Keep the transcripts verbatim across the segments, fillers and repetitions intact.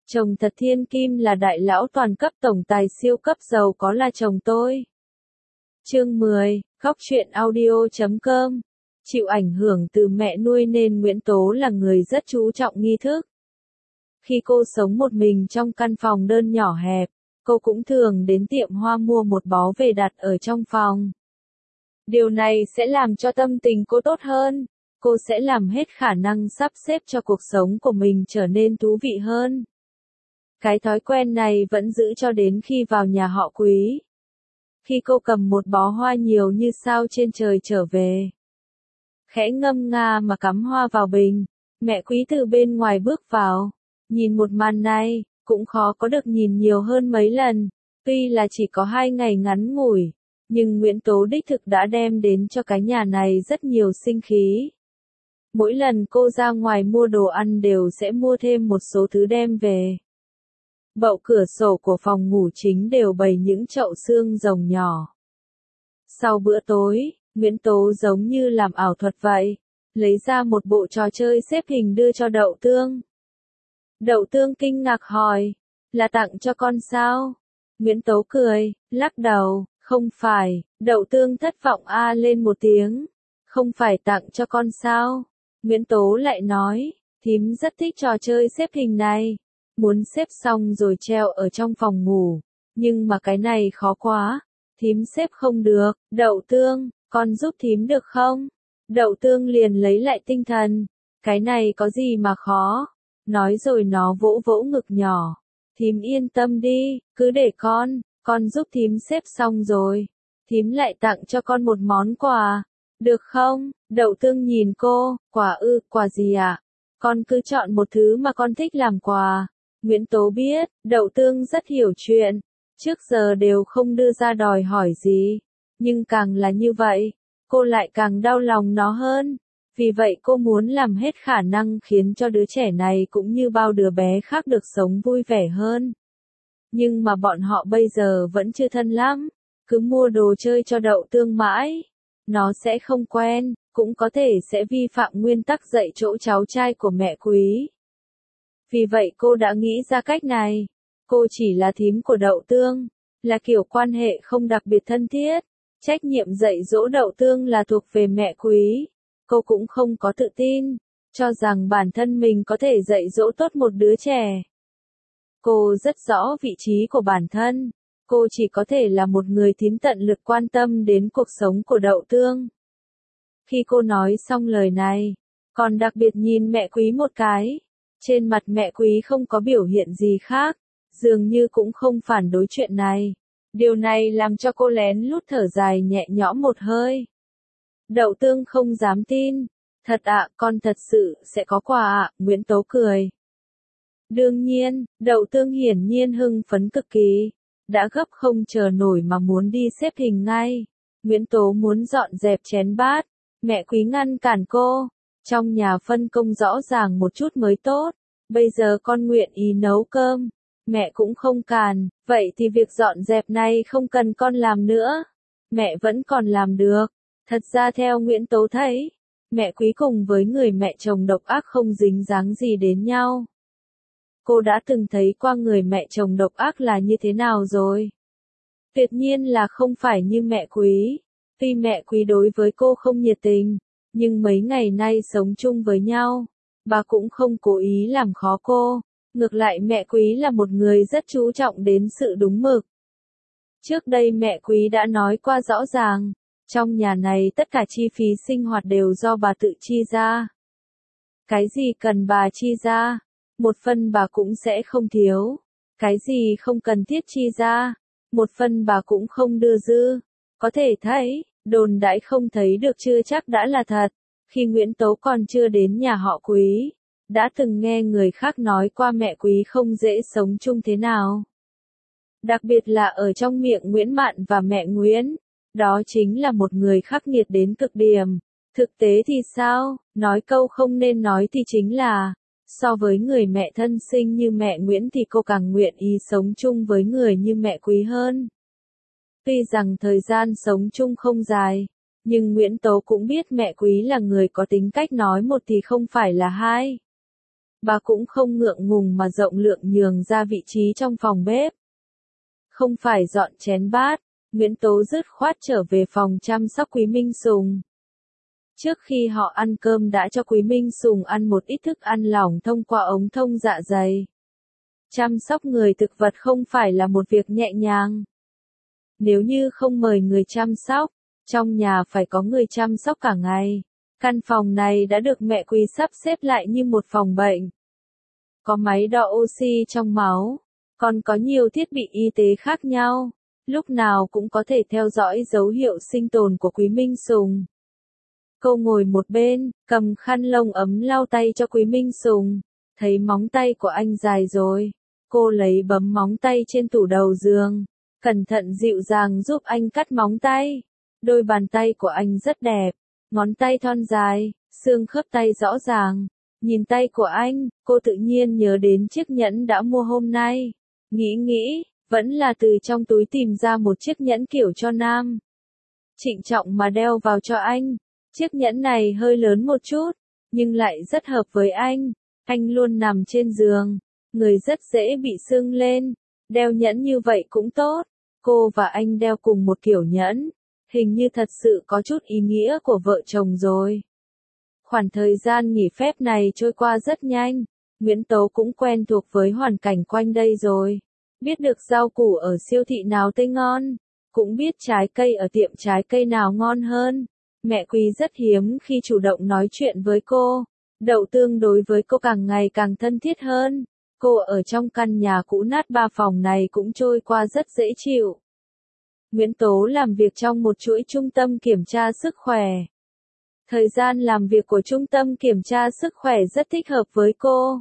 Chồng thật thiên kim là đại lão toàn cấp tổng tài siêu cấp giàu có là chồng tôi. Chương mười, Góc truyện audio chấm com. Chịu ảnh hưởng từ mẹ nuôi nên Nguyễn Tố là người rất chú trọng nghi thức. Khi cô sống một mình trong căn phòng đơn nhỏ hẹp, cô cũng thường đến tiệm hoa mua một bó về đặt ở trong phòng. Điều này sẽ làm cho tâm tình cô tốt hơn. Cô sẽ làm hết khả năng sắp xếp cho cuộc sống của mình trở nên thú vị hơn. Cái thói quen này vẫn giữ cho đến khi vào nhà họ Quý. Khi cô cầm một bó hoa nhiều như sao trên trời trở về, khẽ ngâm nga mà cắm hoa vào bình, mẹ Quý từ bên ngoài bước vào. Nhìn một màn này, cũng khó có được nhìn nhiều hơn mấy lần. Tuy là chỉ có hai ngày ngắn ngủi, nhưng Nguyễn Tố đích thực đã đem đến cho cái nhà này rất nhiều sinh khí. Mỗi lần cô ra ngoài mua đồ ăn đều sẽ mua thêm một số thứ đem về. Bậu cửa sổ của phòng ngủ chính đều bày những chậu xương rồng nhỏ. Sau bữa tối, Nguyễn Tố giống như làm ảo thuật vậy, lấy ra một bộ trò chơi xếp hình đưa cho Đậu Tương. Đậu Tương kinh ngạc hỏi, là tặng cho con sao? Nguyễn Tố cười, lắc đầu, không phải. Đậu Tương thất vọng a lên một tiếng, không phải tặng cho con sao? Nguyễn Tố lại nói, thím rất thích trò chơi xếp hình này, muốn xếp xong rồi treo ở trong phòng ngủ, nhưng mà cái này khó quá, thím xếp không được. Đậu Tương, con giúp thím được không? Đậu Tương liền lấy lại tinh thần, cái này có gì mà khó? Nói rồi nó vỗ vỗ ngực nhỏ, thím yên tâm đi, cứ để con, con giúp thím xếp xong rồi, thím lại tặng cho con một món quà, được không? Đậu Tương nhìn cô, quà ư, quà gì ạ? À? Con cứ chọn một thứ mà con thích làm quà. Nguyễn Tố biết, Đậu Tương rất hiểu chuyện, trước giờ đều không đưa ra đòi hỏi gì, nhưng càng là như vậy, cô lại càng đau lòng nó hơn. Vì vậy cô muốn làm hết khả năng khiến cho đứa trẻ này cũng như bao đứa bé khác được sống vui vẻ hơn. Nhưng mà bọn họ bây giờ vẫn chưa thân lắm, cứ mua đồ chơi cho Đậu Tương mãi. Nó sẽ không quen, cũng có thể sẽ vi phạm nguyên tắc dạy dỗ cháu trai của mẹ Quý. Vì vậy cô đã nghĩ ra cách này. Cô chỉ là thím của Đậu Tương, là kiểu quan hệ không đặc biệt thân thiết. Trách nhiệm dạy dỗ Đậu Tương là thuộc về mẹ Quý. Cô cũng không có tự tin, cho rằng bản thân mình có thể dạy dỗ tốt một đứa trẻ. Cô rất rõ vị trí của bản thân. Cô chỉ có thể là một người thím tận lực quan tâm đến cuộc sống của Đậu Tương. Khi cô nói xong lời này, còn đặc biệt nhìn mẹ Quý một cái. Trên mặt mẹ Quý không có biểu hiện gì khác, dường như cũng không phản đối chuyện này. Điều này làm cho cô lén lút thở dài nhẹ nhõm một hơi. Đậu Tương không dám tin. Thật ạ, con thật sự sẽ có quà ạ, Nguyễn Tố cười. Đương nhiên, Đậu Tương hiển nhiên hưng phấn cực kỳ, đã gấp không chờ nổi mà muốn đi xếp hình ngay. Nguyễn Tố muốn dọn dẹp chén bát, mẹ Quý ngăn cản cô. Trong nhà phân công rõ ràng một chút mới tốt, bây giờ con nguyện ý nấu cơm, mẹ cũng không cản, vậy thì việc dọn dẹp này không cần con làm nữa. Mẹ vẫn còn làm được. Thật ra theo Nguyễn Tố thấy, mẹ Quý cùng với người mẹ chồng độc ác không dính dáng gì đến nhau. Cô đã từng thấy qua người mẹ chồng độc ác là như thế nào rồi? Tuyệt nhiên là không phải như mẹ Quý. Tuy mẹ Quý đối với cô không nhiệt tình, nhưng mấy ngày nay sống chung với nhau, bà cũng không cố ý làm khó cô. Ngược lại mẹ Quý là một người rất chú trọng đến sự đúng mực. Trước đây mẹ Quý đã nói qua rõ ràng, trong nhà này tất cả chi phí sinh hoạt đều do bà tự chi ra. Cái gì cần bà chi ra, một phần bà cũng sẽ không thiếu. Cái gì không cần thiết chi ra, một phần bà cũng không đưa dư. Có thể thấy, đồn đãi không thấy được chưa chắc đã là thật. Khi Nguyễn Tố còn chưa đến nhà họ Quý, đã từng nghe người khác nói qua mẹ Quý không dễ sống chung thế nào. Đặc biệt là ở trong miệng Nguyễn Mạn và mẹ Nguyễn, đó chính là một người khắc nghiệt đến cực điểm. Thực tế thì sao, nói câu không nên nói thì chính là, so với người mẹ thân sinh như mẹ Nguyễn thì cô càng nguyện ý sống chung với người như mẹ Quý hơn. Tuy rằng thời gian sống chung không dài, nhưng Nguyễn Tố cũng biết mẹ Quý là người có tính cách nói một thì không phải là hai. Bà cũng không ngượng ngùng mà rộng lượng nhường ra vị trí trong phòng bếp. Không phải dọn chén bát, Nguyễn Tố dứt khoát trở về phòng chăm sóc Quý Minh Sùng. Trước khi họ ăn cơm đã cho Quý Minh Sùng ăn một ít thức ăn lỏng thông qua ống thông dạ dày. Chăm sóc người thực vật không phải là một việc nhẹ nhàng. Nếu như không mời người chăm sóc, trong nhà phải có người chăm sóc cả ngày. Căn phòng này đã được mẹ Quý sắp xếp lại như một phòng bệnh. Có máy đo oxy trong máu, còn có nhiều thiết bị y tế khác nhau, lúc nào cũng có thể theo dõi dấu hiệu sinh tồn của Quý Minh Sùng. Cô ngồi một bên, cầm khăn lông ấm lau tay cho Quý Minh Sùng, thấy móng tay của anh dài rồi. Cô lấy bấm móng tay trên tủ đầu giường, cẩn thận dịu dàng giúp anh cắt móng tay. Đôi bàn tay của anh rất đẹp, ngón tay thon dài, xương khớp tay rõ ràng. Nhìn tay của anh, cô tự nhiên nhớ đến chiếc nhẫn đã mua hôm nay. Nghĩ nghĩ, vẫn là từ trong túi tìm ra một chiếc nhẫn kiểu cho nam. Trịnh trọng mà đeo vào cho anh. Chiếc nhẫn này hơi lớn một chút, nhưng lại rất hợp với anh. Anh luôn nằm trên giường, người rất dễ bị sưng lên. Đeo nhẫn như vậy cũng tốt. Cô và anh đeo cùng một kiểu nhẫn. Hình như thật sự có chút ý nghĩa của vợ chồng rồi. Khoảng thời gian nghỉ phép này trôi qua rất nhanh. Nguyễn Tố cũng quen thuộc với hoàn cảnh quanh đây rồi. Biết được rau củ ở siêu thị nào tươi ngon. Cũng biết trái cây ở tiệm trái cây nào ngon hơn. Mẹ Quý rất hiếm khi chủ động nói chuyện với cô. Đậu Tương đối với cô càng ngày càng thân thiết hơn. Cô ở trong căn nhà cũ nát ba phòng này cũng trôi qua rất dễ chịu. Nguyễn Tố làm việc trong một chuỗi trung tâm kiểm tra sức khỏe. Thời gian làm việc của trung tâm kiểm tra sức khỏe rất thích hợp với cô.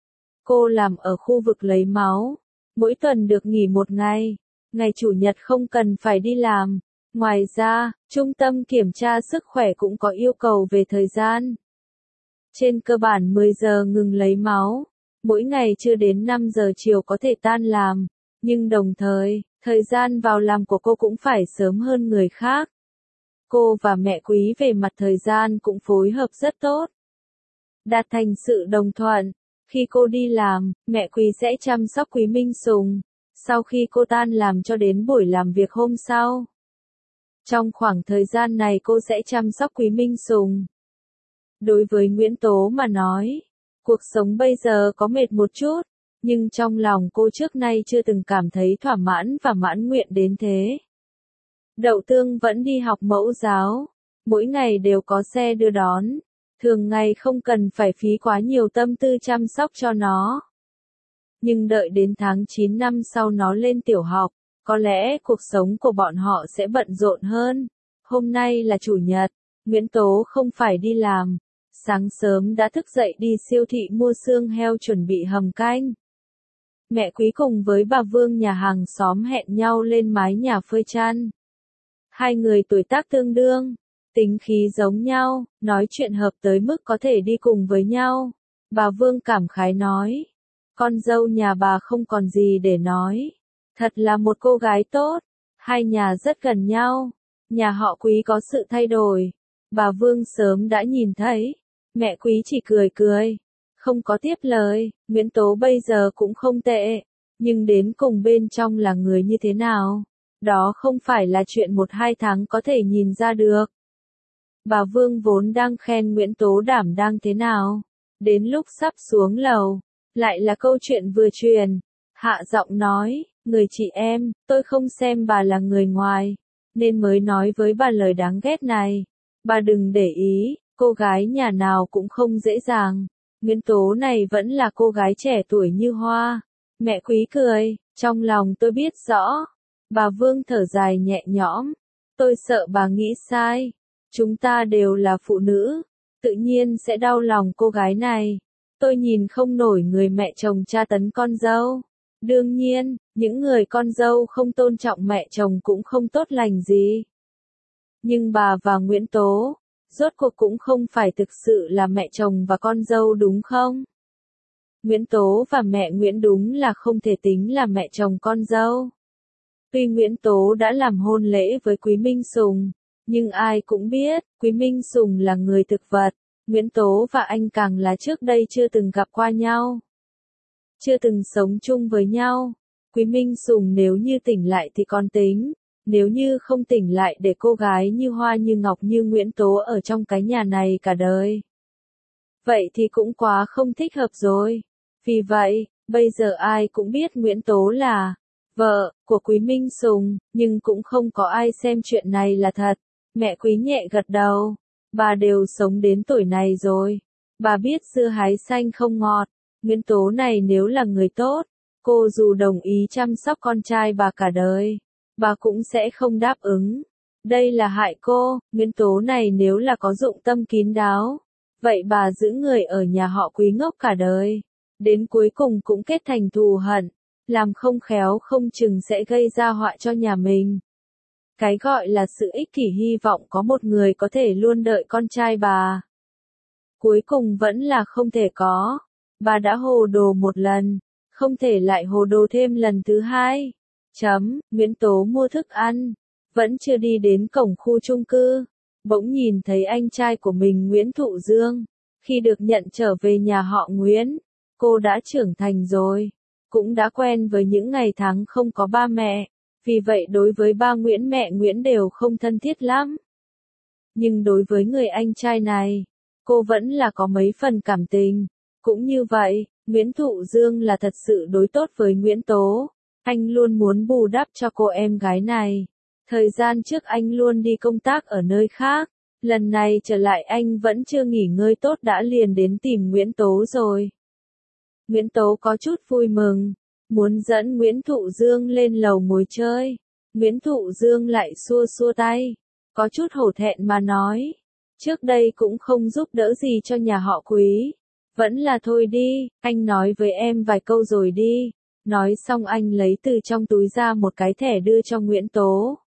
Cô làm ở khu vực lấy máu. Mỗi tuần được nghỉ một ngày. Ngày Chủ nhật không cần phải đi làm. Ngoài ra, trung tâm kiểm tra sức khỏe cũng có yêu cầu về thời gian. Trên cơ bản mười giờ ngừng lấy máu. Mỗi ngày chưa đến năm giờ chiều có thể tan làm. Nhưng đồng thời, thời gian vào làm của cô cũng phải sớm hơn người khác. Cô và mẹ Quý về mặt thời gian cũng phối hợp rất tốt. Đạt thành sự đồng thuận. Khi cô đi làm, mẹ Quý sẽ chăm sóc Quý Minh Sùng. Sau khi cô tan làm cho đến buổi làm việc hôm sau. Trong khoảng thời gian này cô sẽ chăm sóc Quý Minh Sùng. Đối với Nguyễn Tố mà nói, cuộc sống bây giờ có mệt một chút, nhưng trong lòng cô trước nay chưa từng cảm thấy thỏa mãn và mãn nguyện đến thế. Đậu Tương vẫn đi học mẫu giáo, mỗi ngày đều có xe đưa đón, thường ngày không cần phải phí quá nhiều tâm tư chăm sóc cho nó. Nhưng đợi đến tháng chín năm sau nó lên tiểu học, có lẽ cuộc sống của bọn họ sẽ bận rộn hơn. Hôm nay là Chủ nhật, Nguyễn Tố không phải đi làm. Sáng sớm đã thức dậy đi siêu thị mua xương heo chuẩn bị hầm canh. Mẹ Quý cùng với bà Vương nhà hàng xóm hẹn nhau lên mái nhà phơi chăn. Hai người tuổi tác tương đương, tính khí giống nhau, nói chuyện hợp tới mức có thể đi cùng với nhau. Bà Vương cảm khái nói, con dâu nhà bà không còn gì để nói. Thật là một cô gái tốt, hai nhà rất gần nhau, nhà họ Quý có sự thay đổi. Bà Vương sớm đã nhìn thấy, mẹ Quý chỉ cười cười, không có tiếp lời. Nguyễn Tố bây giờ cũng không tệ, nhưng đến cùng bên trong là người như thế nào, đó không phải là chuyện một hai tháng có thể nhìn ra được. Bà Vương vốn đang khen Nguyễn Tố đảm đang thế nào, đến lúc sắp xuống lầu, lại là câu chuyện vừa truyền, hạ giọng nói, người chị em, tôi không xem bà là người ngoài, nên mới nói với bà lời đáng ghét này. Bà đừng để ý, cô gái nhà nào cũng không dễ dàng. Nguyễn Tố này vẫn là cô gái trẻ tuổi như hoa. Mẹ Quý cười, trong lòng tôi biết rõ. Bà Vương thở dài nhẹ nhõm. Tôi sợ bà nghĩ sai. Chúng ta đều là phụ nữ, tự nhiên sẽ đau lòng cô gái này. Tôi nhìn không nổi người mẹ chồng tra tấn con dâu. Đương nhiên, những người con dâu không tôn trọng mẹ chồng cũng không tốt lành gì. Nhưng bà và Nguyễn Tố, rốt cuộc cũng không phải thực sự là mẹ chồng và con dâu đúng không? Nguyễn Tố và mẹ Nguyễn đúng là không thể tính là mẹ chồng con dâu. Tuy Nguyễn Tố đã làm hôn lễ với Quý Minh Sùng, nhưng ai cũng biết, Quý Minh Sùng là người thực vật, Nguyễn Tố và anh càng là trước đây chưa từng gặp qua nhau. Chưa từng sống chung với nhau. Quý Minh Sùng nếu như tỉnh lại thì còn tính, nếu như không tỉnh lại để cô gái như hoa như ngọc như Nguyễn Tố ở trong cái nhà này cả đời. Vậy thì cũng quá không thích hợp rồi. Vì vậy, bây giờ ai cũng biết Nguyễn Tố là vợ của Quý Minh Sùng, nhưng cũng không có ai xem chuyện này là thật. Mẹ Quý nhẹ gật đầu. Bà đều sống đến tuổi này rồi. Bà biết dưa hái xanh không ngọt. Nguyễn Tố này nếu là người tốt, cô dù đồng ý chăm sóc con trai bà cả đời, bà cũng sẽ không đáp ứng. Đây là hại cô. Nguyễn Tố này nếu là có dụng tâm kín đáo, vậy bà giữ người ở nhà họ Quý ngốc cả đời, đến cuối cùng cũng kết thành thù hận, làm không khéo không chừng sẽ gây ra họa cho nhà mình. Cái gọi là sự ích kỷ hy vọng có một người có thể luôn đợi con trai bà. Cuối cùng vẫn là không thể có. Bà đã hồ đồ một lần, không thể lại hồ đồ thêm lần thứ hai. Chấm, Nguyễn Tố mua thức ăn, vẫn chưa đi đến cổng khu chung cư, bỗng nhìn thấy anh trai của mình Nguyễn Thụ Dương. Khi được nhận trở về nhà họ Nguyễn, cô đã trưởng thành rồi, cũng đã quen với những ngày tháng không có ba mẹ, vì vậy đối với ba Nguyễn mẹ Nguyễn đều không thân thiết lắm. Nhưng đối với người anh trai này, cô vẫn là có mấy phần cảm tình. Cũng như vậy, Nguyễn Thụ Dương là thật sự đối tốt với Nguyễn Tố. Anh luôn muốn bù đắp cho cô em gái này. Thời gian trước anh luôn đi công tác ở nơi khác. Lần này trở lại anh vẫn chưa nghỉ ngơi tốt đã liền đến tìm Nguyễn Tố rồi. Nguyễn Tố có chút vui mừng, muốn dẫn Nguyễn Thụ Dương lên lầu ngồi chơi. Nguyễn Thụ Dương lại xua xua tay, có chút hổ thẹn mà nói. Trước đây cũng không giúp đỡ gì cho nhà họ Quý. Vẫn là thôi đi, anh nói với em vài câu rồi đi. Nói xong anh lấy từ trong túi ra một cái thẻ đưa cho Nguyễn Tố.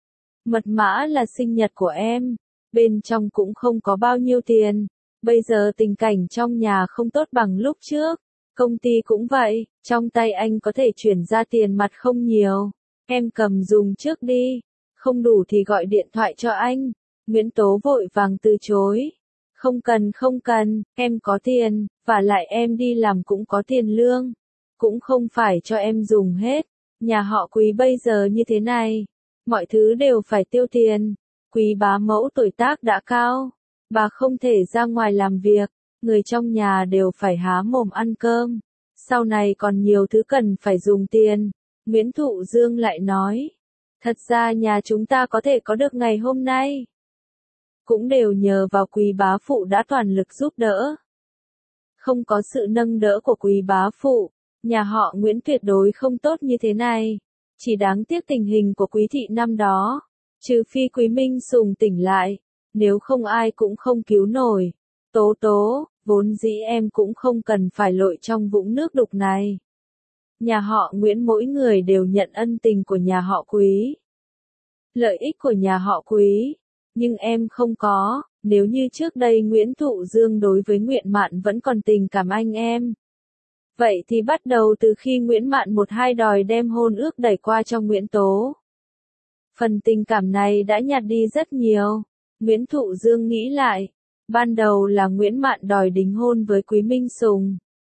Mật mã là sinh nhật của em, bên trong cũng không có bao nhiêu tiền. Bây giờ tình cảnh trong nhà không tốt bằng lúc trước, công ty cũng vậy, trong tay anh có thể chuyển ra tiền mặt không nhiều. Em cầm dùng trước đi, không đủ thì gọi điện thoại cho anh. Nguyễn Tố vội vàng từ chối. Không cần không cần, em có tiền, và lại em đi làm cũng có tiền lương. Cũng không phải cho em dùng hết. Nhà họ Quý bây giờ như thế này, mọi thứ đều phải tiêu tiền. Quý bá mẫu tuổi tác đã cao, bà không thể ra ngoài làm việc, người trong nhà đều phải há mồm ăn cơm. Sau này còn nhiều thứ cần phải dùng tiền. Nguyễn Thụ Dương lại nói, thật ra nhà chúng ta có thể có được ngày hôm nay, cũng đều nhờ vào Quý bá phụ đã toàn lực giúp đỡ. Không có sự nâng đỡ của Quý bá phụ, nhà họ Nguyễn tuyệt đối không tốt như thế này. Chỉ đáng tiếc tình hình của Quý thị năm đó, trừ phi Quý Minh Sùng tỉnh lại, nếu không ai cũng không cứu nổi. Tố Tố, vốn dĩ em cũng không cần phải lội trong vũng nước đục này. Nhà họ Nguyễn mỗi người đều nhận ân tình của nhà họ Quý, lợi ích của nhà họ Quý, nhưng em không có. Nếu như trước đây Nguyễn Thụ Dương đối với Nguyễn Mạn vẫn còn tình cảm anh em, vậy thì bắt đầu từ khi Nguyễn Mạn một hai đòi đem hôn ước đẩy qua cho Nguyễn Tố, phần tình cảm này đã nhạt đi rất nhiều. Nguyễn Thụ Dương nghĩ lại, ban đầu là Nguyễn Mạn đòi đính hôn với Quý Minh Sùng.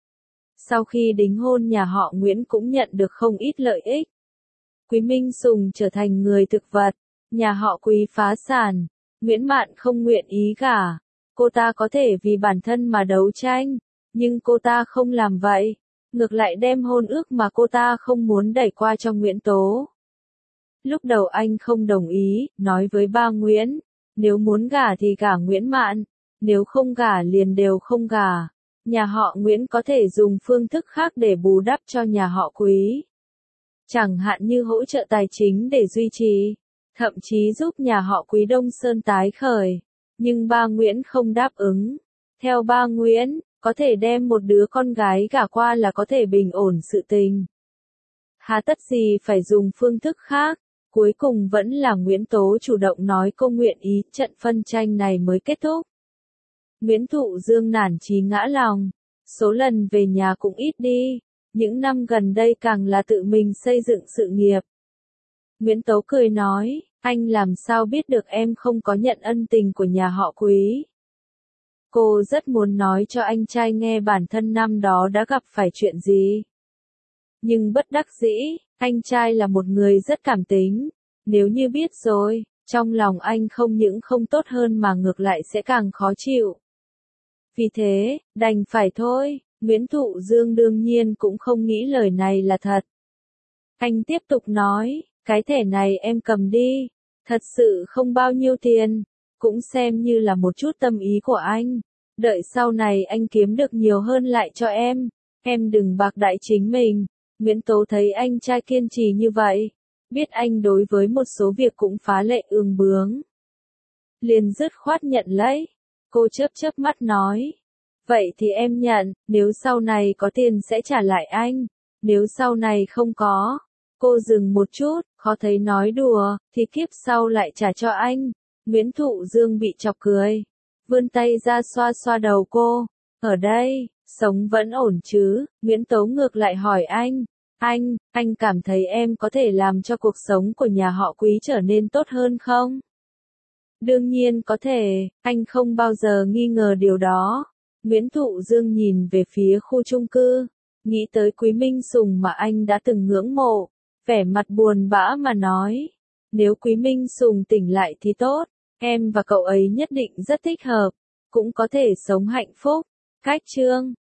Sau khi đính hôn nhà họ Nguyễn cũng nhận được không ít lợi ích. Quý Minh Sùng trở thành người thực vật, nhà họ Quý phá sản, Nguyễn Mạn không nguyện ý gả. Cô ta có thể vì bản thân mà đấu tranh, nhưng cô ta không làm vậy, ngược lại đem hôn ước mà cô ta không muốn đẩy qua cho Nguyễn Tố. Lúc đầu anh không đồng ý, nói với ba Nguyễn, nếu muốn gả thì gả Nguyễn Mạn, nếu không gả liền đều không gả. Nhà họ Nguyễn có thể dùng phương thức khác để bù đắp cho nhà họ Quý. Chẳng hạn như hỗ trợ tài chính để duy trì, thậm chí giúp nhà họ Quý Đông Sơn tái khởi. Nhưng ba Nguyễn không đáp ứng. Theo ba Nguyễn, có thể đem một đứa con gái gả qua là có thể bình ổn sự tình. Hà tất gì phải dùng phương thức khác. Cuối cùng vẫn là Nguyễn Tố chủ động nói cô nguyện ý, trận phân tranh này mới kết thúc. Nguyễn Thụ Dương nản chí ngã lòng, số lần về nhà cũng ít đi, những năm gần đây càng là tự mình xây dựng sự nghiệp. Nguyễn Tố cười nói, anh làm sao biết được em không có nhận ân tình của nhà họ Quý. Cô rất muốn nói cho anh trai nghe bản thân năm đó đã gặp phải chuyện gì. Nhưng bất đắc dĩ, anh trai là một người rất cảm tính. Nếu như biết rồi, trong lòng anh không những không tốt hơn mà ngược lại sẽ càng khó chịu. Vì thế, đành phải thôi, Nguyễn Thụ Dương đương nhiên cũng không nghĩ lời này là thật. Anh tiếp tục nói, cái thẻ này em cầm đi, thật sự không bao nhiêu tiền, cũng xem như là một chút tâm ý của anh. Đợi sau này anh kiếm được nhiều hơn lại cho em, em đừng bạc đãi chính mình. Nguyễn Tố thấy anh trai kiên trì như vậy, biết anh đối với một số việc cũng phá lệ ương bướng. Liền dứt khoát nhận lấy, cô chớp chớp mắt nói. Vậy thì em nhận, nếu sau này có tiền sẽ trả lại anh, nếu sau này không có. Cô dừng một chút, khó thấy nói đùa, thì kiếp sau lại trả cho anh. Nguyễn Thụ Dương bị chọc cười, vươn tay ra xoa xoa đầu cô. Ở đây, sống vẫn ổn chứ? Nguyễn Tố ngược lại hỏi anh. Anh, anh cảm thấy em có thể làm cho cuộc sống của nhà họ Quý trở nên tốt hơn không? Đương nhiên có thể, anh không bao giờ nghi ngờ điều đó. Nguyễn Thụ Dương nhìn về phía khu chung cư, nghĩ tới Quý Minh Sùng mà anh đã từng ngưỡng mộ, vẻ mặt buồn bã mà nói. Nếu Quý Minh Sùng tỉnh lại thì tốt, em và cậu ấy nhất định rất thích hợp, cũng có thể sống hạnh phúc. Cách chương